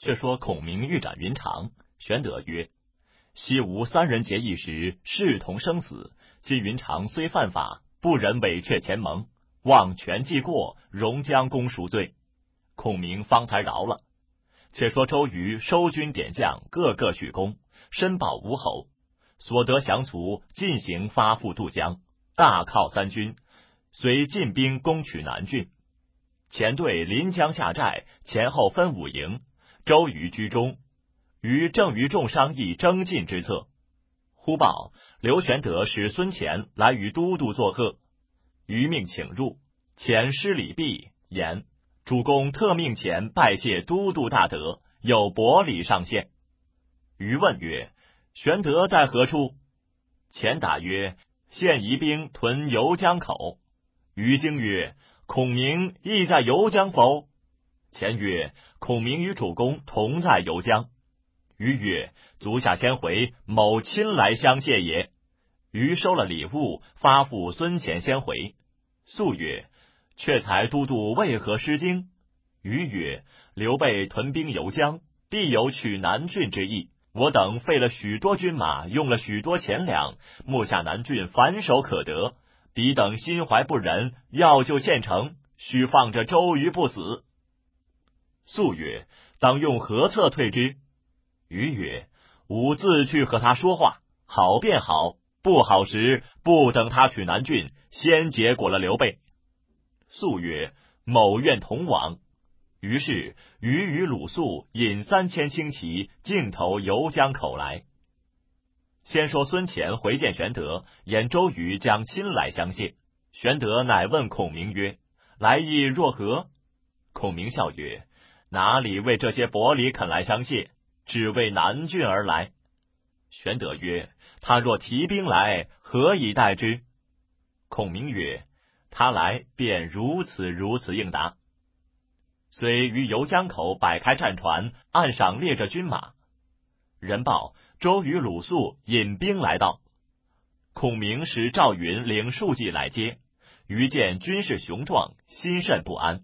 却说孔明欲斩云长，玄德曰：昔吾三人结义时，视同生死。今云长虽犯法，不忍违却前盟，望权既过，容将功赎罪。孔明方才饶了。且说周瑜收军点将，个个许功，申报吴侯，所得降卒进行发赴渡江，大犒三军，遂进兵攻取南郡。前队临江下寨，前后分5营，周瑜居中。瑜正与众商议征进之策，忽报刘玄德使孙乾来与都督作贺，瑜命请入。乾施礼毕，言主公特命乾拜谢都督大德，有薄礼上献。瑜问曰：玄德在何处？乾答曰：现移兵屯游江口。瑜惊曰：孔明亦在游江否？乾曰：孔明与主公同在游江。瑜曰：足下千回，某亲来相谢也。瑜收了礼物，发付孙乾先回。素曰：却才都督为何失惊？瑜曰：刘备屯兵游江，必有取南郡之意。我等费了许多军马，用了许多钱粮，目下南郡反手可得，彼等心怀不仁，要救县城，须放着周瑜不死。素曰：当用何策退之？瑜曰：吾自去和他说话，好便好，不好时不等他取南郡，先结果了刘备。素曰：某愿同往。于是瑜与鲁肃引3000轻骑，径投游江口来。先说孙乾回见玄德，言周瑜将亲来相谢。玄德乃问孔明曰：来意若何？孔明笑曰：哪里为这些薄礼肯来相谢，只为南郡而来。玄德曰：他若提兵来，何以待之？孔明曰：他来便如此应答。虽于游江口摆开战船，岸上列着军马。人报周瑜、鲁肃引兵来到，孔明使赵云领数骑来接。瑜见军势雄壮，心甚不安。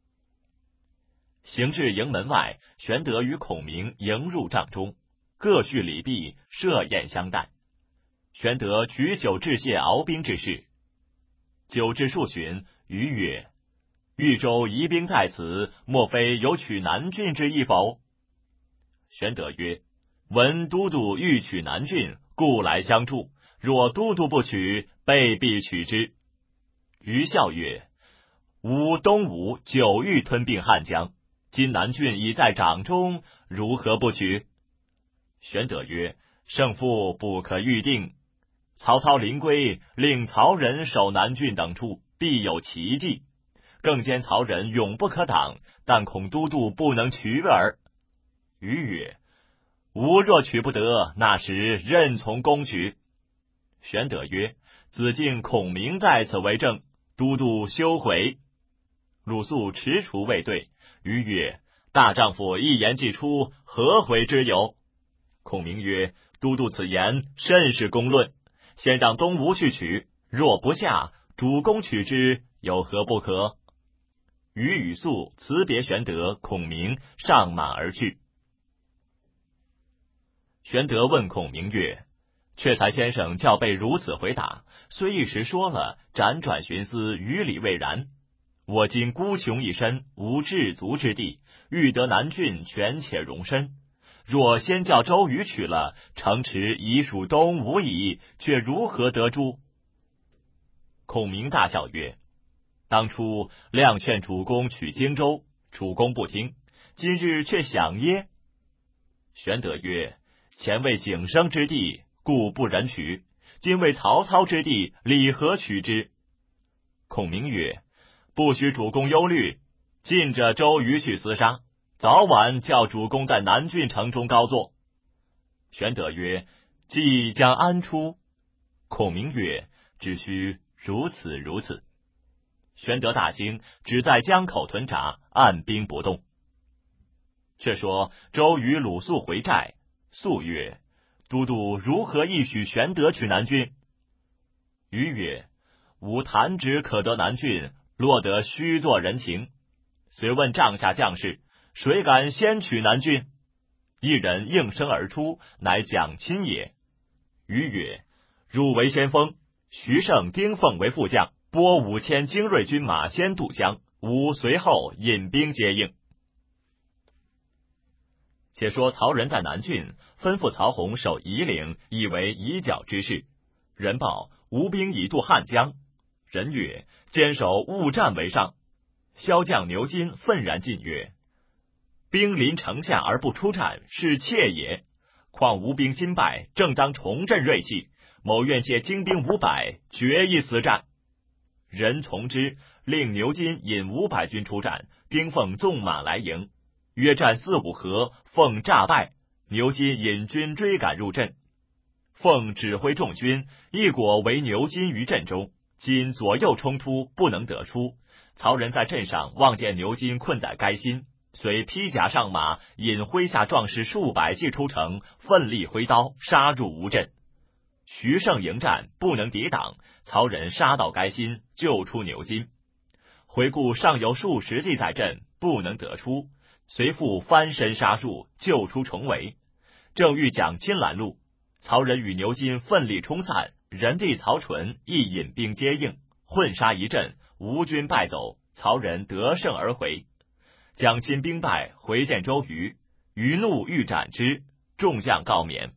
行至营门外，玄德与孔明迎入帐中，各叙礼毕，设宴相待。玄德举酒致谢敖兵之事。酒至数旬，瑜曰：豫州移兵在此，莫非有取南郡之意否？玄德曰：闻都督欲取南郡，故来相助，若都督不取，备必取之。瑜笑曰：吾东吴久欲吞并汉江，今南郡已在掌中，如何不取？玄德曰：胜负不可预定，曹操临归，令曹仁守南郡等处，必有奇计。更兼曹仁永不可挡，但恐都督不能取耳。瑜曰：吾若取不得，那时任从攻取。玄德曰：子敬孔明在此为证，都督休悔。鲁肃踟蹰未对。瑜曰：大丈夫一言既出，何悔之有？孔明曰：都督此言甚是公论，先让东吴去取，若不下，主公取之，有何不可？瑜与肃辞别玄德、孔明，上马而去。玄德问孔明曰：却才先生教备如此回答，虽一时说了，辗转寻思，于理未然。我今孤穷一身，无至足之地，欲得南郡，权且容身。若先叫周瑜取了，城池已属东吴矣，却如何得诸？孔明大笑曰：当初亮劝主公取荆州，主公不听，今日却想耶？玄德曰：前为景生之地，故不忍取，今为曹操之地，理何取之？孔明曰：不许主公忧虑，尽着周瑜去厮杀，早晚叫主公在南郡城中高坐。玄德曰：计将安出？孔明曰：只需如此。玄德大惊，只在江口屯扎，按兵不动。却说周瑜、鲁肃回寨。肃曰：都督如何亦许玄德取南郡？瑜曰：吾弹指可得南郡，落得虚作人情。遂问帐下将士， 谁敢先取南郡？一人应声而出，乃蒋钦也。余曰：汝为先锋，徐盛、丁奉为副将，拨5000精锐军马先渡江，吾随后引兵接应。且说曹仁在南郡，吩咐曹洪守夷陵，以为以剿之势。人报吴兵已渡汉江。人曰：坚守勿战为上。骁将牛金愤然进曰：兵临城下而不出战，是怯也。况吴兵新败，正当重振锐气，某愿借精兵500，决一死战。人从之，令牛金引500军出战，丁奉纵马来迎。约战4、5合，奉诈败，牛金引军追赶入阵。奉指挥众军，一果围牛金于阵中，今左右冲突，不能得出。曹仁在阵上望见牛金困在该心，遂披甲上马，引麾下壮士数百骑出城，奋力挥刀杀入吴阵。徐盛迎战，不能抵挡，曹仁杀到该心，救出牛金。回顾尚有数十骑在阵，不能得出，随复翻身杀入，救出重围。正欲蒋钦拦路，曹仁与牛金奋力冲散，人弟曹纯亦引兵接应，混杀一阵，吴军败走，曹仁得胜而回。蒋钦兵败，回见周瑜，瑜怒欲斩之，众将告免。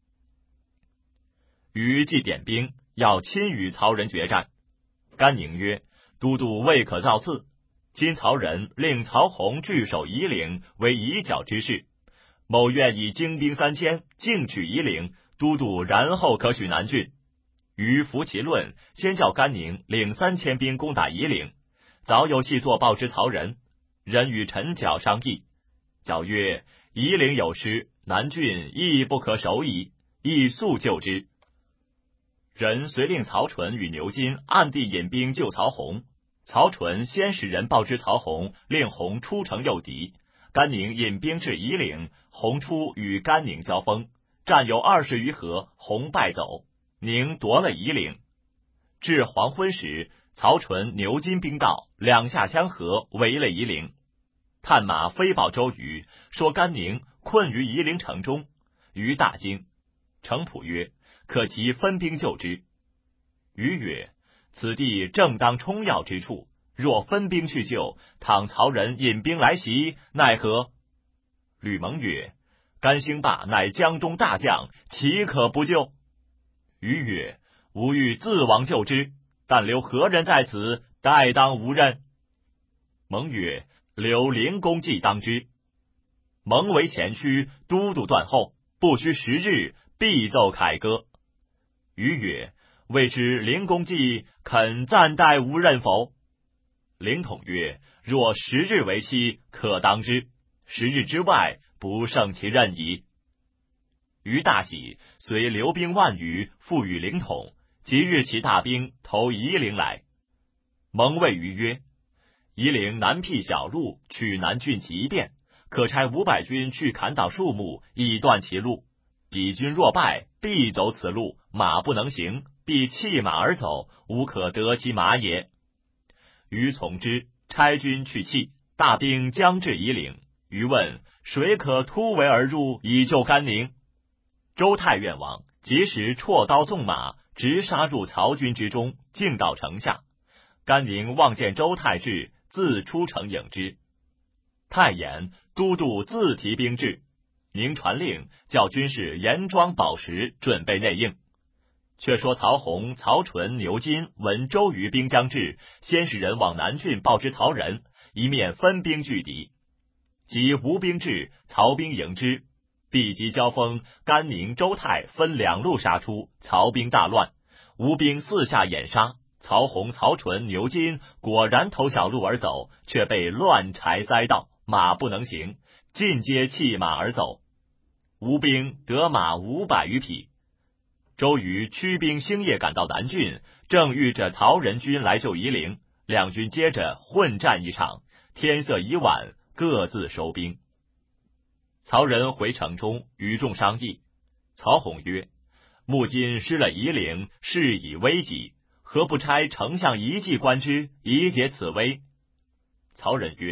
瑜既点兵，要亲与曹仁决战。甘宁曰：都督未可造次，今曹仁令曹洪据守夷陵，为以剿之势。某愿以精兵3000，径取夷陵，都督然后可取南郡。瑜服其论，先叫甘宁领3000兵攻打夷陵。早有细作报之曹仁，人与陈缴商议。缴曰：夷陵有失，南郡亦不可守矣，亦速救之。人遂令曹纯与牛金暗地引兵救曹洪。曹纯先使人报之曹洪，令洪出城诱敌。甘宁引兵至夷陵，洪出与甘宁交锋，战有20余合，洪败走，宁夺了夷陵。至黄昏时，曹纯、牛金兵到，两下相合，围了夷陵。探马飞报周瑜，说甘宁困于夷陵城中。瑜大惊。程普曰：可即分兵救之。瑜曰：此地正当冲要之处，若分兵去救，倘曹仁引兵来袭，奈何？吕蒙曰：甘兴霸乃江中大将，岂可不救？瑜曰：吾欲自往救之，但留何人在此，代当吾任。蒙曰：留灵公既当之。蒙为前驱，都督断后，不须10日，必奏凯歌。瑜曰：未知灵公既肯暂代吾任否？灵统曰：若10日为期，可当之；10日之外，不胜其任矣。瑜大喜，遂留兵万余，付与灵统。即日起大兵投夷陵来。蒙谓瑜曰：夷陵南僻小路，取南郡极便，可差500军去砍倒树木，以断其路。彼军若败，必走此路，马不能行，必弃马而走，无可得其马也。瑜从之，差军去弃。大兵将至夷陵，瑜问谁可突围而入，以救甘宁？周泰愿往，即时绰刀纵马，直杀入曹军之中，径到城下。甘宁望见周泰至，自出城迎之。太言都督自提兵至，宁传令叫军士严装宝石，准备内应。却说曹洪、曹纯、牛金闻周瑜兵将至，先使人往南郡报之曹仁，一面分兵拒敌。及吴兵至，曹兵迎之，必即交锋，甘宁、周泰分2路杀出，曹兵大乱。吴兵四下掩杀，曹洪、曹纯、牛金果然投小路而走，却被乱柴塞道，马不能行，尽皆弃马而走。吴兵得马500余匹。周瑜驱兵星夜赶到南郡，正遇着曹仁军来救夷陵，两军接着混战一场，天色已晚，各自收兵。曹仁回城中，与众商议。曹洪曰：目今失了夷陵，事已危急，何不差丞相一骑观之，以解此危？曹仁曰：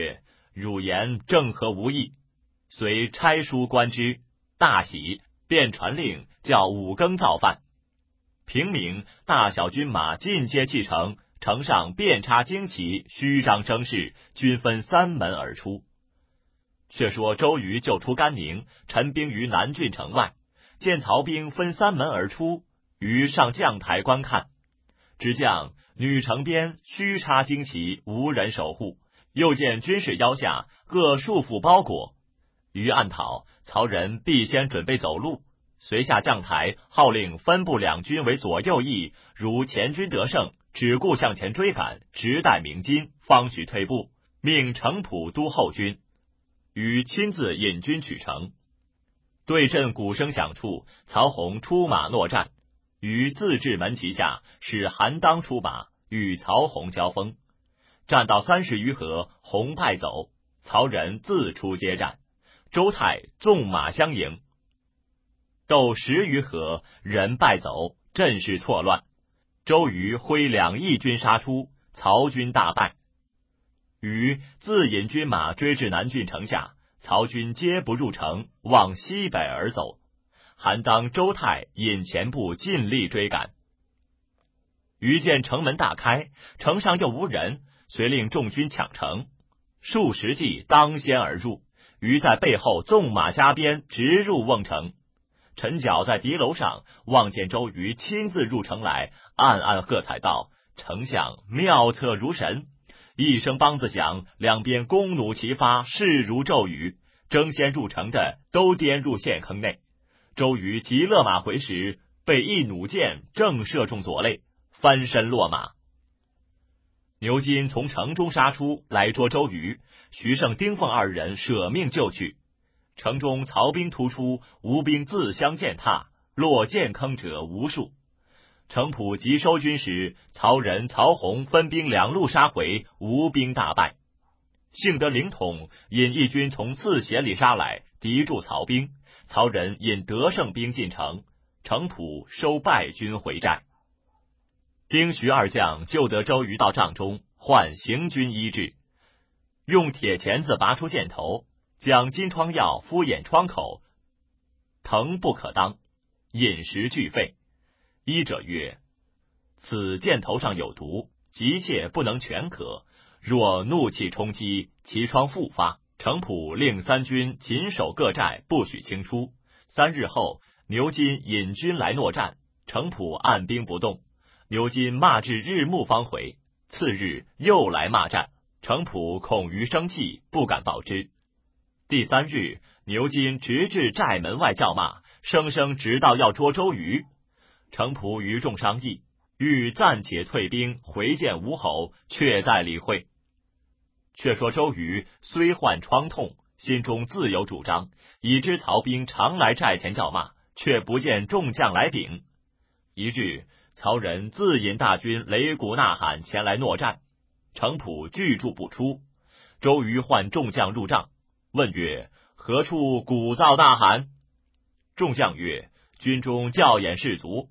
汝言正合无异。遂差书观之，大喜，便传令叫五更造饭。平明，大小军马尽皆弃城，城上遍插旌旗，虚张声势，均分三门而出。却说周瑜救出甘宁，陈兵于南郡城外，见曹兵分三门而出，于上将台观看，只见女城边虚插旌旗，无人守护，又见军士腰下各束缚包裹，于暗讨曹人必先准备走路，随下将台，号令分部两军为左右翼，如前军得胜，只顾向前追赶，直待鸣金，方许退步，命程普督后军，于亲自引军取城。对阵鼓声响处，曹洪出马搦战，于自治门旗下，使韩当出马与曹洪交锋，战到30余合，洪败走，曹人自出接战，周泰纵马相迎，斗10余合，人败走，阵势错乱。周瑜挥2翼军杀出，曹军大败。瑜自引军马追至南郡城下，曹军皆不入城，往西北而走。韩当、周泰引前部尽力追赶。瑜见城门大开，城上又无人，遂令众军抢城。数十骑当先而入，瑜在背后纵马加鞭，直入瓮城。陈缴在敌楼上望见周瑜亲自入城来，暗暗喝彩道：“丞相妙策如神！”一声梆子响，两边弓弩齐发，势如骤雨，争先入城的都颠入陷坑内。周瑜急勒马回时，被一弩箭正射中左肋，翻身落马。牛金从城中杀出来捉周瑜，徐盛、丁奉二人舍命救去。城中曹兵突出，吴兵自相践踏，落涧坑者无数。程普急收军时，曹仁、曹洪分兵两路杀回，吴兵大败。幸得凌统引义军从刺斜里杀来，敌住曹兵。曹仁引得胜兵进城，程普收败军回寨。丁、徐二将救得周瑜到帐中，唤行军医治，用铁钳子拔出箭头，将金疮药敷眼疮口，疼不可当，饮食俱废。医者曰：“此箭头上有毒，急切不能全可，若怒气冲击，其疮复发。”程普令三军紧守各寨，不许轻出。3日后，牛金引军来搦战，程普按兵不动，牛金骂至日暮方回。次日又来骂战，程普恐于生气，不敢报之。第3日，牛金直至寨门外叫骂，声声直到要捉周瑜。程普与众商议，欲暂且退兵，回见吴侯，却在理会。却说周瑜虽患疮痛，心中自有主张，已知曹兵常来寨前叫骂，却不见众将来禀。一日，曹仁自引大军擂鼓呐喊前来搦战，程普拒住不出。周瑜唤众将入帐，问曰：“何处鼓噪呐喊？”众将曰：“军中教演士卒。”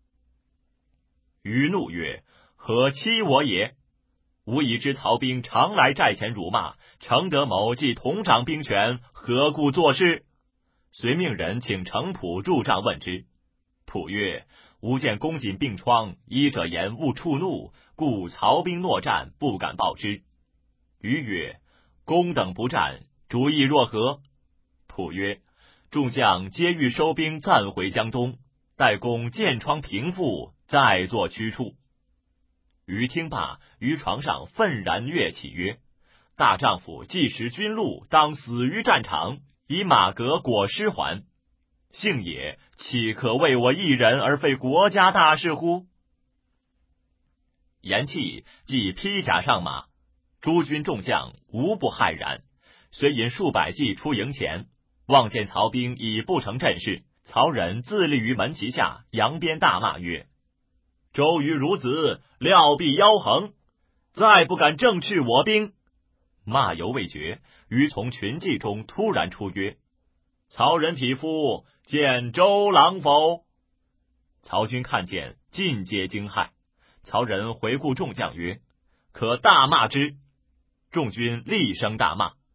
瑜怒曰：“何欺我也？吾已知曹兵常来寨前辱骂，程德谋既同掌兵权，何故作事？”遂命人请程普入帐问之。普曰：“吾见公瑾病疮，医者言勿触怒，故曹兵搦战，不敢报之。”瑜曰：“公等不战，主意若何？”普曰：“众将皆欲收兵暂回江东，待公箭疮平复，再作驱处。”瑜听罢，于床上愤然跃起曰：“大丈夫既识军路，当死于战场，以马革裹尸还。幸也，岂可为我一人而废国家大事乎？”言讫，即披甲上马，诸军众将无不骇然，遂引数百骑出营前，望见曹兵已不成阵势，曹仁自立于门旗下，扬鞭大骂曰：“周瑜孺子，料必妖横，再不敢正斥我兵！”骂犹未绝，瑜从群骑中突然出曰：“曹仁匹夫，见周郎否？”曹军看见，尽皆惊骇。曹仁回顾众将曰：“可大骂之！”众军厉声大骂。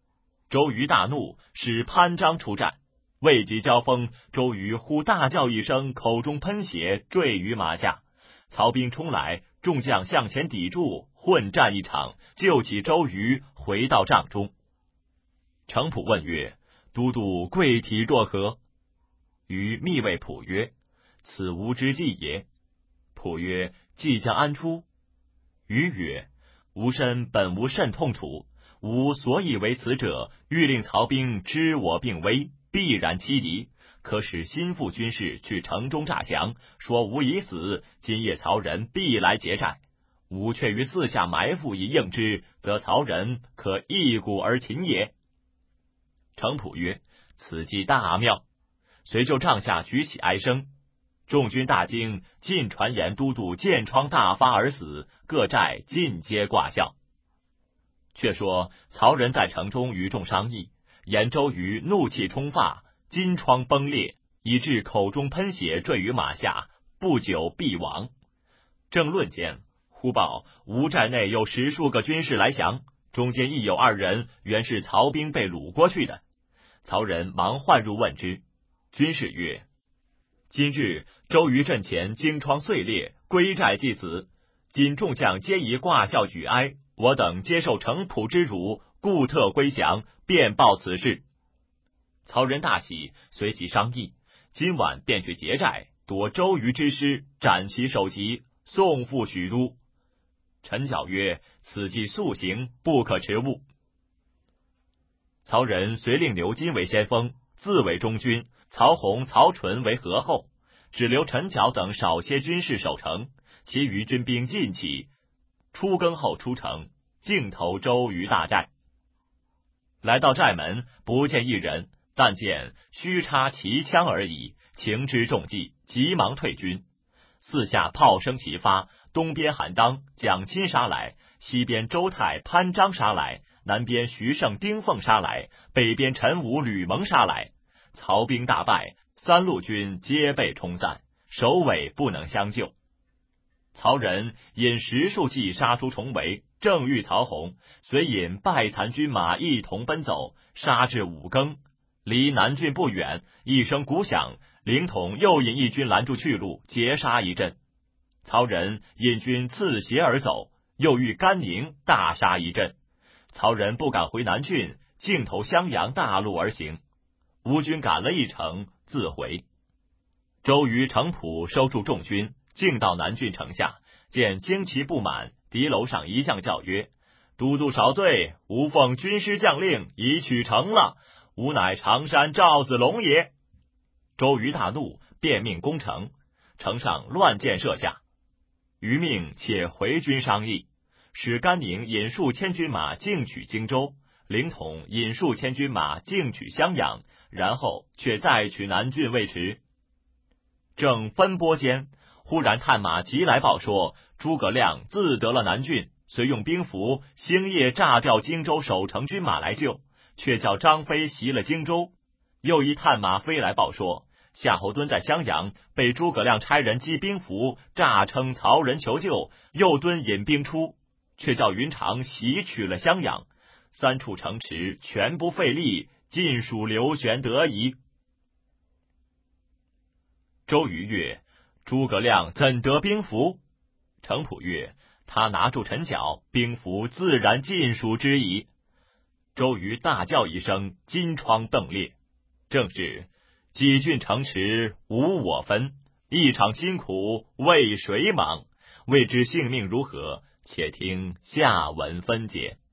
周瑜大怒，使潘璋出战。未及交锋，周瑜忽大叫一声，口中喷血，坠于马下。曹兵冲来，众将向前抵住，混战一场，救起周瑜，回到帐中。程普问曰：都督贵体若何？瑜密谓普曰：此吾之计也。普曰：计将安出？瑜曰：吾身本无甚痛楚，吾所以为此者，欲令曹兵知我病危，必然欺敌，可使心腹军士去城中诈降，说吾已死，今夜曹人必来劫寨。吾却于四下埋伏以应之，则曹人可一鼓而擒也。程普曰：此计大妙。遂就帐下举起哀声。众军大惊，尽传言都督箭疮大发而死，各寨尽皆挂孝。却说曹人在城中与众商议，言周瑜怒气冲发，金疮崩裂，以致口中喷血，坠于马下，不久必亡。正论间，忽报吴寨内有10数个军士来降，中间亦有2人原是曹兵被掳过去的。曹人忙唤入问之，军士曰：今日周瑜阵前荆疮碎裂，归寨即死，今众将皆宜挂孝举哀，我等接受程普之辱，故特归降，便报此事。曹人大喜，随即商议，今晚便去劫寨，夺周瑜之师，斩其首级，送赴许都。陈缴曰：此计速行，不可迟误。曹人遂令刘金为先锋，自为中军，曹洪、曹纯为合后，只留陈缴等少些军士守城，其余军兵尽起。初更后出城，径投周瑜大寨。来到寨门，不见一人，但见虚插旗枪而已，情知中计，急忙退军。四下炮声齐发，东边韩当、蒋钦杀来，西边周泰、潘璋杀来，南边徐盛、丁奉杀来，北边陈武、吕蒙杀来。曹兵大败，3路军皆被冲散，首尾不能相救。曹人引10数骑杀出重围，正遇曹洪，遂引败残军马一同奔走，杀至5更。离南郡不远，一声鼓响，凌统又引一军拦住去路，截杀一阵。曹人引军刺斜而走，又遇甘宁，大杀一阵。曹人不敢回南郡，径投襄阳大路而行。吴军赶了一程，自回。周瑜、程普收住众军，径到南郡城下，见旌旗不满，敌楼上一将叫曰：都督少罪，吾奉军师将令，已取城了，吾乃常山赵子龙也。周瑜大怒，便命攻城，城上乱箭射下。余命且回军商议，使甘宁引数千军马径取荆州，凌统引数千军马径取襄阳，然后却再取南郡未迟。正分拨间，忽然探马急来报说，诸葛亮自得了南郡，遂用兵符星夜炸掉荆州守城军马来救，却叫张飞袭了荆州。又一探马飞来报说，夏侯惇在襄阳被诸葛亮差人击兵符，诈称曹人求救，右惇引兵出，却叫云长袭取了襄阳，3处城池全不费力，尽属刘玄得矣。周瑜曰：诸葛亮怎得兵符？程普曰：他拿住陈缴，兵符自然尽属之矣。周瑜大叫一声，金疮迸裂。正是几郡城池无我分，一场辛苦为谁忙？未知性命如何，且听下文分解。